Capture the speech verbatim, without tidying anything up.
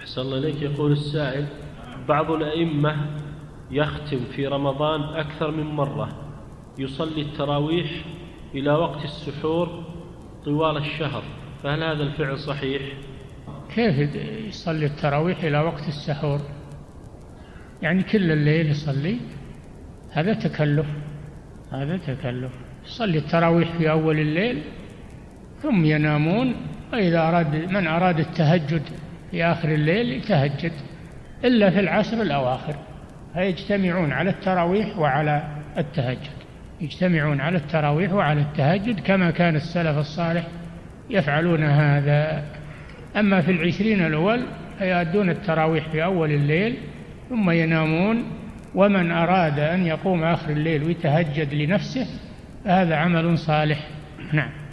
أحسن الله إليك. يقول السائل: بعض الأئمة يختم في رمضان أكثر من مرة، يصلي التراويح إلى وقت السحور طوال الشهر، فهل هذا الفعل صحيح؟ كيف يصلي التراويح إلى وقت السحور؟ يعني كل الليل يصلي؟ هذا تكلف، هذا تكلف. يصلي التراويح في أول الليل ثم ينامون، وإذا أراد من أراد التهجد في آخر الليل يتهجد، إلا في العشر الأواخر فيجتمعون على التراويح وعلى التهجد، يجتمعون على التراويح وعلى التهجد كما كان السلف الصالح يفعلون هذا. أما في العشرين الأول فيؤدون التراويح في أول الليل ثم ينامون، ومن أراد أن يقوم آخر الليل ويتهجد لنفسه فهذا عمل صالح. نعم.